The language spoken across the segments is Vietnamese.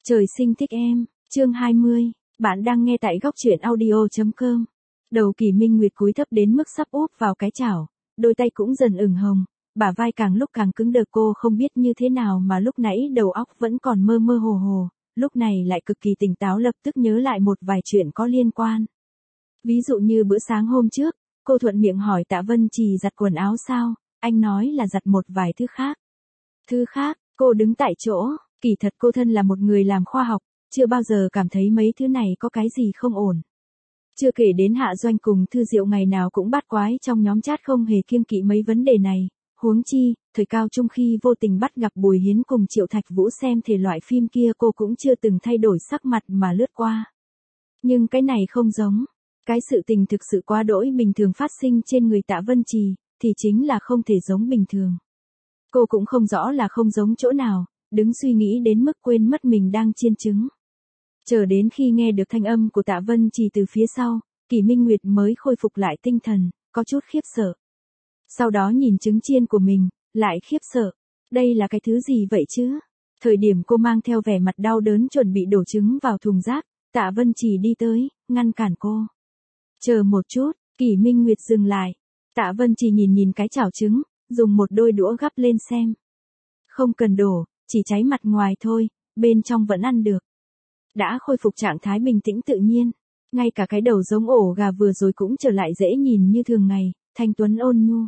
Trời sinh thích em, chương 20, bạn đang nghe tại góc truyện audio.com. Đầu Kỳ Minh Nguyệt cúi thấp đến mức sắp úp vào cái chảo, đôi tay cũng dần ửng hồng, bả vai càng lúc càng cứng đờ. Cô không biết như thế nào mà lúc nãy đầu óc vẫn còn mơ mơ hồ hồ, lúc này lại cực kỳ tỉnh táo, lập tức nhớ lại một vài chuyện có liên quan. Ví dụ như bữa sáng hôm trước, cô thuận miệng hỏi Tạ Vân Trì giặt quần áo sao, anh nói là giặt một vài thứ khác. Thứ khác, cô đứng tại chỗ. Kỳ thật cô thân là một người làm khoa học, chưa bao giờ cảm thấy mấy thứ này có cái gì không ổn. Chưa kể đến Hạ Doanh cùng Thư Diệu ngày nào cũng bắt quái trong nhóm chat không hề kiêng kỵ mấy vấn đề này. Huống chi, thời cao trung khi vô tình bắt gặp Bùi Hiến cùng Triệu Thạch Vũ xem thể loại phim kia, cô cũng chưa từng thay đổi sắc mặt mà lướt qua. Nhưng cái này không giống. Cái sự tình thực sự quá đỗi bình thường phát sinh trên người Tạ Vân Trì, thì chính là không thể giống bình thường. Cô cũng không rõ là không giống chỗ nào, đứng suy nghĩ đến mức quên mất mình đang chiên trứng. Chờ đến khi nghe được thanh âm của Tạ Vân Trì từ phía sau, Kỳ Minh Nguyệt mới khôi phục lại tinh thần, có chút khiếp sợ. Sau đó nhìn trứng chiên của mình, lại khiếp sợ. Đây là cái thứ gì vậy chứ? Thời điểm cô mang theo vẻ mặt đau đớn chuẩn bị đổ trứng vào thùng rác, Tạ Vân Trì đi tới, ngăn cản cô. Chờ một chút, Kỳ Minh Nguyệt dừng lại. Tạ Vân Trì nhìn cái chảo trứng, dùng một đôi đũa gắp lên xem. Không cần đổ, chỉ cháy mặt ngoài thôi, bên trong vẫn ăn được. Đã khôi phục trạng thái bình tĩnh tự nhiên, ngay cả cái đầu giống ổ gà vừa rồi cũng trở lại dễ nhìn như thường ngày, thanh tuấn ôn nhu.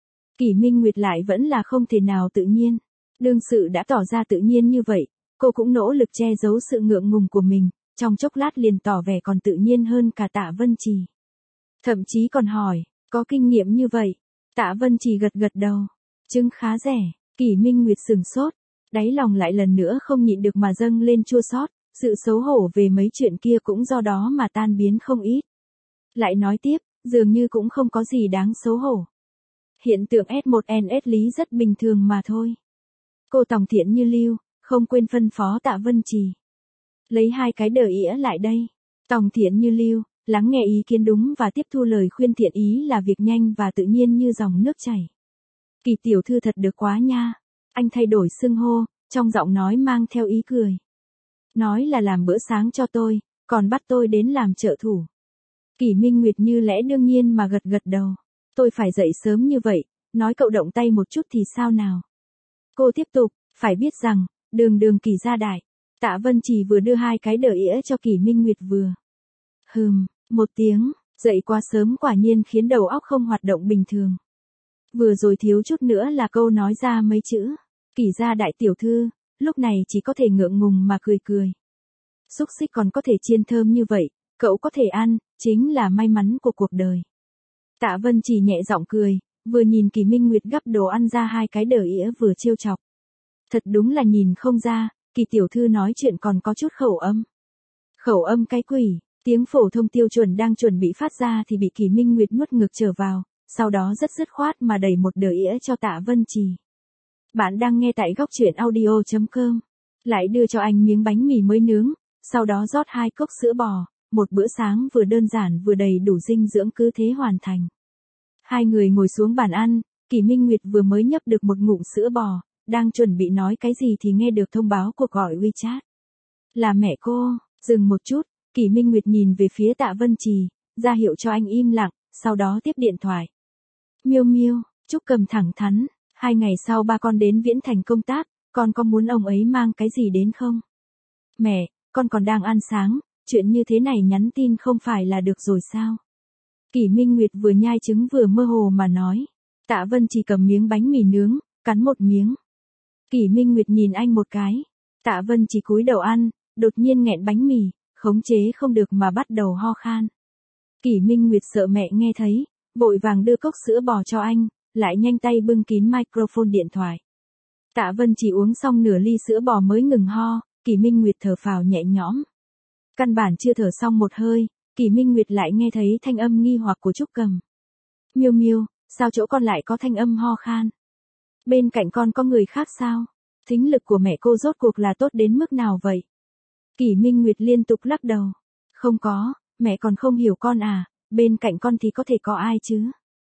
Kỳ Minh Nguyệt lại vẫn là không thể nào tự nhiên. Đương sự đã tỏ ra tự nhiên như vậy, cô cũng nỗ lực che giấu sự ngượng ngùng của mình, trong chốc lát liền tỏ vẻ còn tự nhiên hơn cả Tạ Vân Trì. Thậm chí còn hỏi, có kinh nghiệm như vậy? Tạ Vân Trì gật gật đầu. Trứng khá rẻ. Kỳ Minh Nguyệt sửng sốt, đáy lòng lại lần nữa không nhịn được mà dâng lên chua xót, sự xấu hổ về mấy chuyện kia cũng do đó mà tan biến không ít. Lại nói tiếp, dường như cũng không có gì đáng xấu hổ. Hiện tượng S1NS lý rất bình thường mà thôi. Cô tòng thiện như lưu, không quên phân phó Tạ Vân Trì. Lấy hai cái đờ ỉa lại đây. Tòng thiện như lưu, lắng nghe ý kiến đúng và tiếp thu lời khuyên thiện ý là việc nhanh và tự nhiên như dòng nước chảy. Kỳ tiểu thư thật được quá nha. Anh thay đổi xưng hô, trong giọng nói mang theo ý cười. Nói là làm bữa sáng cho tôi, còn bắt tôi đến làm trợ thủ. Kỳ Minh Nguyệt như lẽ đương nhiên mà gật gật đầu. Tôi phải dậy sớm như vậy, nói cậu động tay một chút thì sao nào. Cô tiếp tục, phải biết rằng, đường Kỳ gia đại. Tạ Vân Trì vừa đưa hai cái đờ ỉa cho Kỳ Minh Nguyệt vừa. Một tiếng, dậy quá sớm quả nhiên khiến đầu óc không hoạt động bình thường. Vừa rồi thiếu chút nữa là câu nói ra mấy chữ. Kỳ gia đại tiểu thư, lúc này chỉ có thể ngượng ngùng mà cười cười. Xúc xích còn có thể chiên thơm như vậy, cậu có thể ăn, chính là may mắn của cuộc đời. Tạ Vân Trì nhẹ giọng cười, vừa nhìn Kỳ Minh Nguyệt gắp đồ ăn ra hai cái đờ ỉa vừa trêu chọc. Thật đúng là nhìn không ra, Kỳ tiểu thư nói chuyện còn có chút khẩu âm. Khẩu âm cái quỷ, tiếng phổ thông tiêu chuẩn đang chuẩn bị phát ra thì bị Kỳ Minh Nguyệt nuốt ngược trở vào, sau đó rất dứt khoát mà đẩy một đờ ỉa cho Tạ Vân Trì. Bạn đang nghe tại góc truyện audio.com. Lại đưa cho anh miếng bánh mì mới nướng, sau đó rót 2 cốc sữa bò, một bữa sáng vừa đơn giản vừa đầy đủ dinh dưỡng cứ thế hoàn thành. Hai người ngồi xuống bàn ăn, Kỳ Minh Nguyệt vừa mới nhấp được một ngụm sữa bò, đang chuẩn bị nói cái gì thì nghe được thông báo cuộc gọi WeChat. Là mẹ cô. Dừng một chút, Kỳ Minh Nguyệt nhìn về phía Tạ Vân Trì, ra hiệu cho anh im lặng, sau đó tiếp điện thoại. Miêu Miêu, Trúc Cầm thẳng thắn, 2 ngày sau ba con đến Viễn Thành công tác, con có muốn ông ấy mang cái gì đến không? Mẹ, con còn đang ăn sáng, chuyện như thế này nhắn tin không phải là được rồi sao? Kỳ Minh Nguyệt vừa nhai trứng vừa mơ hồ mà nói. Tạ Vân Trì cầm miếng bánh mì nướng, cắn một miếng. Kỳ Minh Nguyệt nhìn anh một cái. Tạ Vân Trì cúi đầu ăn, đột nhiên nghẹn bánh mì, khống chế không được mà bắt đầu ho khan. Kỳ Minh Nguyệt sợ mẹ nghe thấy, vội vàng đưa cốc sữa bò cho anh, lại nhanh tay bưng kín microphone điện thoại. Tạ Vân Trì uống xong nửa ly sữa bò mới ngừng ho, Kỳ Minh Nguyệt thở phào nhẹ nhõm. Căn bản chưa thở xong một hơi, Kỳ Minh Nguyệt lại nghe thấy thanh âm nghi hoặc của Trúc Cầm. Miêu Miêu, sao chỗ con lại có thanh âm ho khan? Bên cạnh con có người khác sao? Thính lực của mẹ cô rốt cuộc là tốt đến mức nào vậy? Kỳ Minh Nguyệt liên tục lắc đầu. Không có, mẹ còn không hiểu con à, bên cạnh con thì có thể có ai chứ?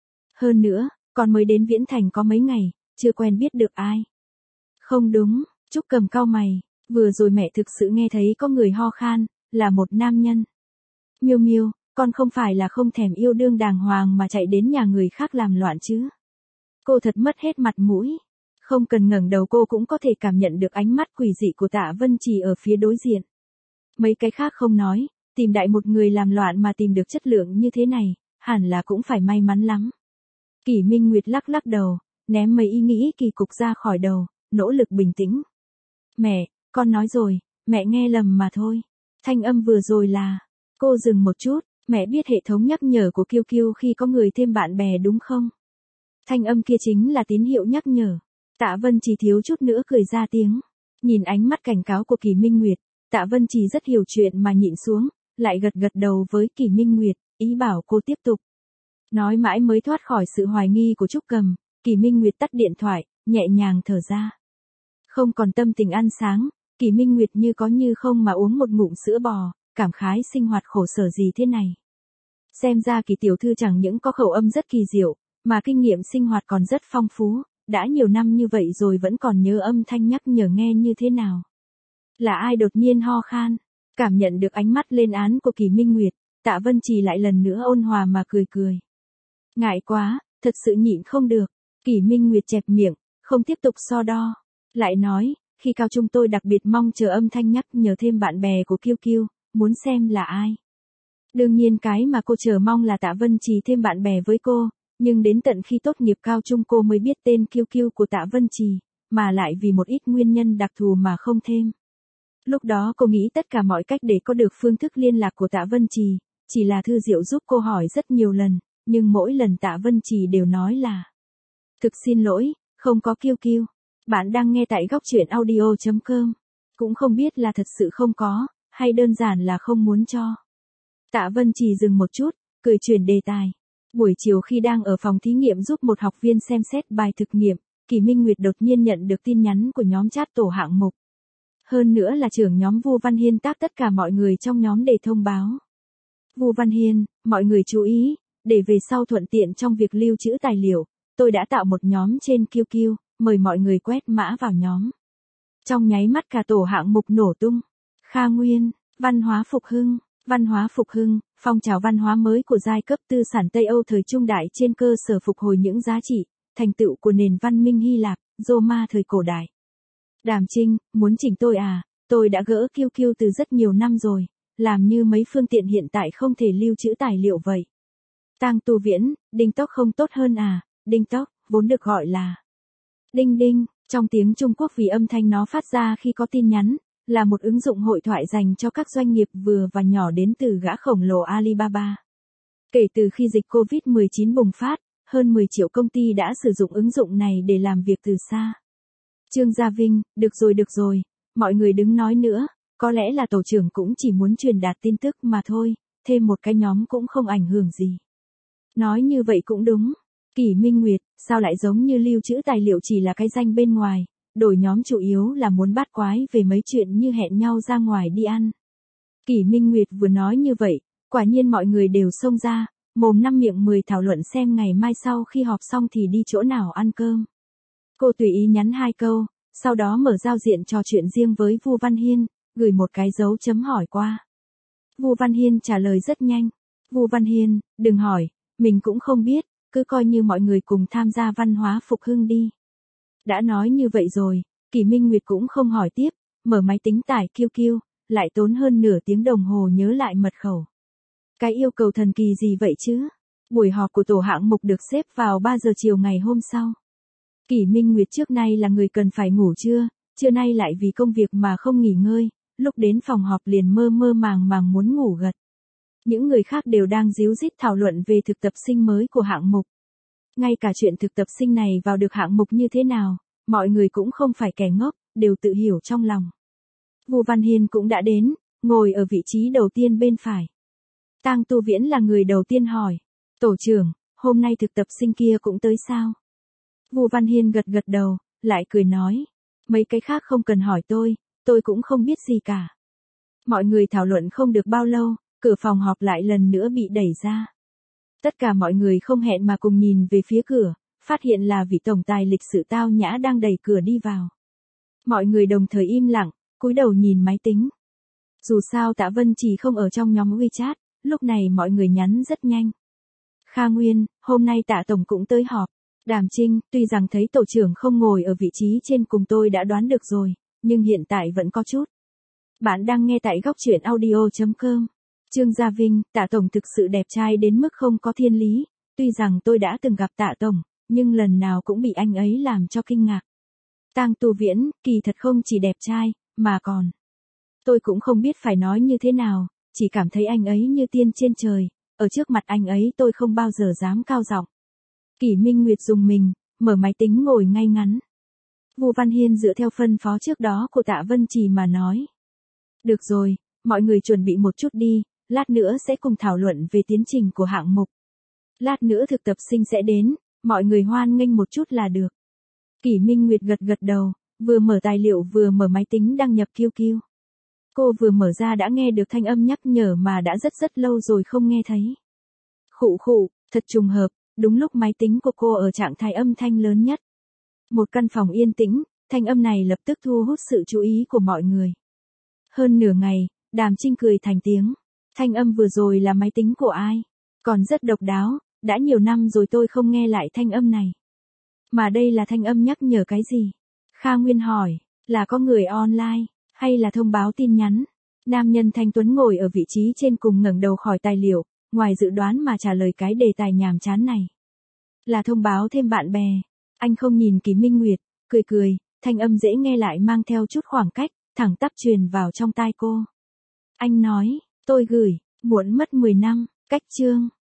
Hơn nữa, con mới đến Viễn Thành có mấy ngày, chưa quen biết được ai. Không đúng, Trúc Cầm cau mày, Vừa rồi mẹ thực sự nghe thấy có người ho khan, là một nam nhân. Miêu Miêu, con không phải là không thèm yêu đương đàng hoàng mà chạy đến nhà người khác làm loạn chứ? Cô thật mất hết mặt mũi. Không cần ngẩng đầu cô cũng có thể cảm nhận được ánh mắt quỷ dị của Tạ Vân Trì ở phía đối diện. Mấy cái khác không nói, tìm đại một người làm loạn mà tìm được chất lượng như thế này, hẳn là cũng phải may mắn lắm. Kỷ Minh Nguyệt lắc lắc đầu, ném mấy ý nghĩ kỳ cục ra khỏi đầu, nỗ lực bình tĩnh. Mẹ, con nói rồi, mẹ nghe lầm mà thôi. Thanh âm vừa rồi là... Cô dừng một chút, mẹ biết hệ thống nhắc nhở của QQ khi có người thêm bạn bè đúng không? Thanh âm kia chính là tín hiệu nhắc nhở. Tạ Vân Trì thiếu chút nữa cười ra tiếng. Nhìn ánh mắt cảnh cáo của Kỷ Minh Nguyệt, Tạ Vân Trì rất hiểu chuyện mà nhịn xuống, lại gật gật đầu với Kỷ Minh Nguyệt, ý bảo cô tiếp tục. Nói mãi mới thoát khỏi sự hoài nghi của Trúc Cầm, Kỷ Minh Nguyệt tắt điện thoại, nhẹ nhàng thở ra. Không còn tâm tình ăn sáng, Kỷ Minh Nguyệt như có như không mà uống một ngụm sữa bò, cảm khái sinh hoạt khổ sở gì thế này. Xem ra Kỷ tiểu thư chẳng những có khẩu âm rất kỳ diệu, mà kinh nghiệm sinh hoạt còn rất phong phú, đã nhiều năm như vậy rồi vẫn còn nhớ âm thanh nhắc nhở nghe như thế nào. Là ai đột nhiên ho khan? Cảm nhận được ánh mắt lên án của Kỷ Minh Nguyệt, Tạ Vân Trì lại lần nữa ôn hòa mà cười cười. Ngại quá, thật sự nhịn không được. Kỷ Minh Nguyệt chẹp miệng, không tiếp tục so đo. Lại nói, khi cao trung tôi đặc biệt mong chờ âm thanh nhắc nhở thêm bạn bè của QQ, muốn xem là ai. Đương nhiên cái mà cô chờ mong là Tạ Vân Trì thêm bạn bè với cô, nhưng đến tận khi tốt nghiệp cao trung cô mới biết tên QQ của Tạ Vân Trì, mà lại vì một ít nguyên nhân đặc thù mà không thêm. Lúc đó cô nghĩ tất cả mọi cách để có được phương thức liên lạc của Tạ Vân Trì, chỉ là Thư Diệu giúp cô hỏi rất nhiều lần, nhưng mỗi lần Tạ Vân Trì đều nói là thực xin lỗi, không có QQ. Bạn đang nghe tại góc truyện audio.com. Cũng không biết là thật sự không có, hay đơn giản là không muốn cho. Tạ Vân Trì dừng một chút, cười chuyển đề tài. Buổi chiều khi đang ở phòng thí nghiệm giúp một học viên xem xét bài thực nghiệm, Kỷ Minh Nguyệt đột nhiên nhận được tin nhắn của nhóm chat tổ hạng mục. Hơn nữa là trưởng nhóm Vu Văn Hiên tag tất cả mọi người trong nhóm để thông báo. Vu Văn Hiên, mọi người chú ý, để về sau thuận tiện trong việc lưu trữ tài liệu, tôi đã tạo một nhóm trên QQ, mời mọi người quét mã vào nhóm. Trong nháy mắt cả tổ hạng mục nổ tung. Kha Nguyên, văn hóa phục hưng, phong trào văn hóa mới của giai cấp tư sản Tây Âu thời trung đại trên cơ sở phục hồi những giá trị, thành tựu của nền văn minh Hy Lạp, Roma thời cổ đại. Đàm Trinh, muốn chỉnh tôi à, tôi đã gỡ QQ từ rất nhiều năm rồi, làm như mấy phương tiện hiện tại không thể lưu trữ tài liệu vậy. Tang Tu Viễn, Đinh Tóc không tốt hơn à, Đinh Tóc, vốn được gọi là Đinh Đinh, trong tiếng Trung Quốc vì âm thanh nó phát ra khi có tin nhắn, là một ứng dụng hội thoại dành cho các doanh nghiệp vừa và nhỏ đến từ gã khổng lồ Alibaba. Kể từ khi dịch COVID-19 bùng phát, hơn 10 triệu công ty đã sử dụng ứng dụng này để làm việc từ xa. Trương Gia Vinh, được rồi, mọi người đừng nói nữa, có lẽ là tổ trưởng cũng chỉ muốn truyền đạt tin tức mà thôi, thêm một cái nhóm cũng không ảnh hưởng gì. Nói như vậy cũng đúng. Kỷ Minh Nguyệt, sao lại giống như lưu trữ tài liệu chỉ là cái danh bên ngoài, đổi nhóm chủ yếu là muốn bát quái về mấy chuyện như hẹn nhau ra ngoài đi ăn. Kỷ Minh Nguyệt vừa nói như vậy, quả nhiên mọi người đều xông ra, mồm năm miệng 10 thảo luận xem ngày mai sau khi họp xong thì đi chỗ nào ăn cơm. Cô tùy ý nhắn 2 câu, sau đó mở giao diện trò chuyện riêng với Vu Văn Hiên, gửi một cái dấu chấm hỏi qua. Vu Văn Hiên trả lời rất nhanh. Vu Văn Hiên, đừng hỏi, mình cũng không biết, cứ coi như mọi người cùng tham gia văn hóa phục hưng đi. Đã nói như vậy rồi, Kỷ Minh Nguyệt cũng không hỏi tiếp, mở máy tính tải QQ, lại tốn hơn nửa tiếng đồng hồ nhớ lại mật khẩu. Cái yêu cầu thần kỳ gì vậy chứ? Buổi họp của tổ hạng mục được xếp vào 3 giờ chiều ngày hôm sau. Kỷ Minh Nguyệt trước nay là người cần phải ngủ trưa nay lại vì công việc mà không nghỉ ngơi, lúc đến phòng họp liền mơ mơ màng màng muốn ngủ gật. Những người khác đều đang díu dít thảo luận về thực tập sinh mới của hạng mục. Ngay cả chuyện thực tập sinh này vào được hạng mục như thế nào, mọi người cũng không phải kẻ ngốc, đều tự hiểu trong lòng. Vu Văn Hiên cũng đã đến, ngồi ở vị trí đầu tiên bên phải. Tang Tu Viễn là người đầu tiên hỏi, tổ trưởng, hôm nay thực tập sinh kia cũng tới sao? Vu Văn Hiên gật gật đầu, lại cười nói, mấy cái khác không cần hỏi tôi cũng không biết gì cả. Mọi người thảo luận không được bao lâu, cửa phòng họp lại lần nữa bị đẩy ra. Tất cả mọi người không hẹn mà cùng nhìn về phía cửa, phát hiện là vị tổng tài lịch sự tao nhã đang đẩy cửa đi vào. Mọi người đồng thời im lặng, cúi đầu nhìn máy tính. Dù sao Tạ Vân Trì không ở trong nhóm WeChat, lúc này mọi người nhắn rất nhanh. Kha Nguyên, hôm nay Tạ Tổng cũng tới họp. Đàm Trinh, tuy rằng thấy tổ trưởng không ngồi ở vị trí trên cùng tôi đã đoán được rồi, nhưng hiện tại vẫn có chút. Bạn đang nghe tại góc truyện audio.com. Trương Gia Vinh, Tạ Tổng thực sự đẹp trai đến mức không có thiên lý, tuy rằng tôi đã từng gặp Tạ Tổng, nhưng lần nào cũng bị anh ấy làm cho kinh ngạc. Tang Tu Viễn, kỳ thật không chỉ đẹp trai, mà còn. Tôi cũng không biết phải nói như thế nào, chỉ cảm thấy anh ấy như tiên trên trời, ở trước mặt anh ấy tôi không bao giờ dám cao giọng. Kỷ Minh Nguyệt dùng mình, mở máy tính ngồi ngay ngắn. Vu Văn Hiên dựa theo phân phó trước đó của Tạ Vân Trì mà nói. Được rồi, mọi người chuẩn bị một chút đi, lát nữa sẽ cùng thảo luận về tiến trình của hạng mục. Lát nữa thực tập sinh sẽ đến, mọi người hoan nghênh một chút là được. Kỷ Minh Nguyệt gật gật đầu, vừa mở tài liệu vừa mở máy tính đăng nhập QQ. Cô vừa mở ra đã nghe được thanh âm nhắc nhở mà đã rất lâu rồi không nghe thấy. Khụ khụ, thật trùng hợp, đúng lúc máy tính của cô ở trạng thái âm thanh lớn nhất. Một căn phòng yên tĩnh, thanh âm này lập tức thu hút sự chú ý của mọi người. Hơn nửa ngày, Đàm Trinh cười thành tiếng. Thanh âm vừa rồi là máy tính của ai? Còn rất độc đáo, đã nhiều năm rồi tôi không nghe lại thanh âm này. Mà đây là thanh âm nhắc nhở cái gì? Kha Nguyên hỏi, là có người online, hay là thông báo tin nhắn? Nam nhân thanh tuấn ngồi ở vị trí trên cùng ngẩng đầu khỏi tài liệu, ngoài dự đoán mà trả lời cái đề tài nhàm chán này. Là thông báo thêm bạn bè. Anh không nhìn Kỷ Minh Nguyệt, cười, thanh âm dễ nghe lại mang theo chút khoảng cách, thẳng tắp truyền vào trong tai cô. Anh nói, tôi gửi, muộn mất 10 năm, cách chương.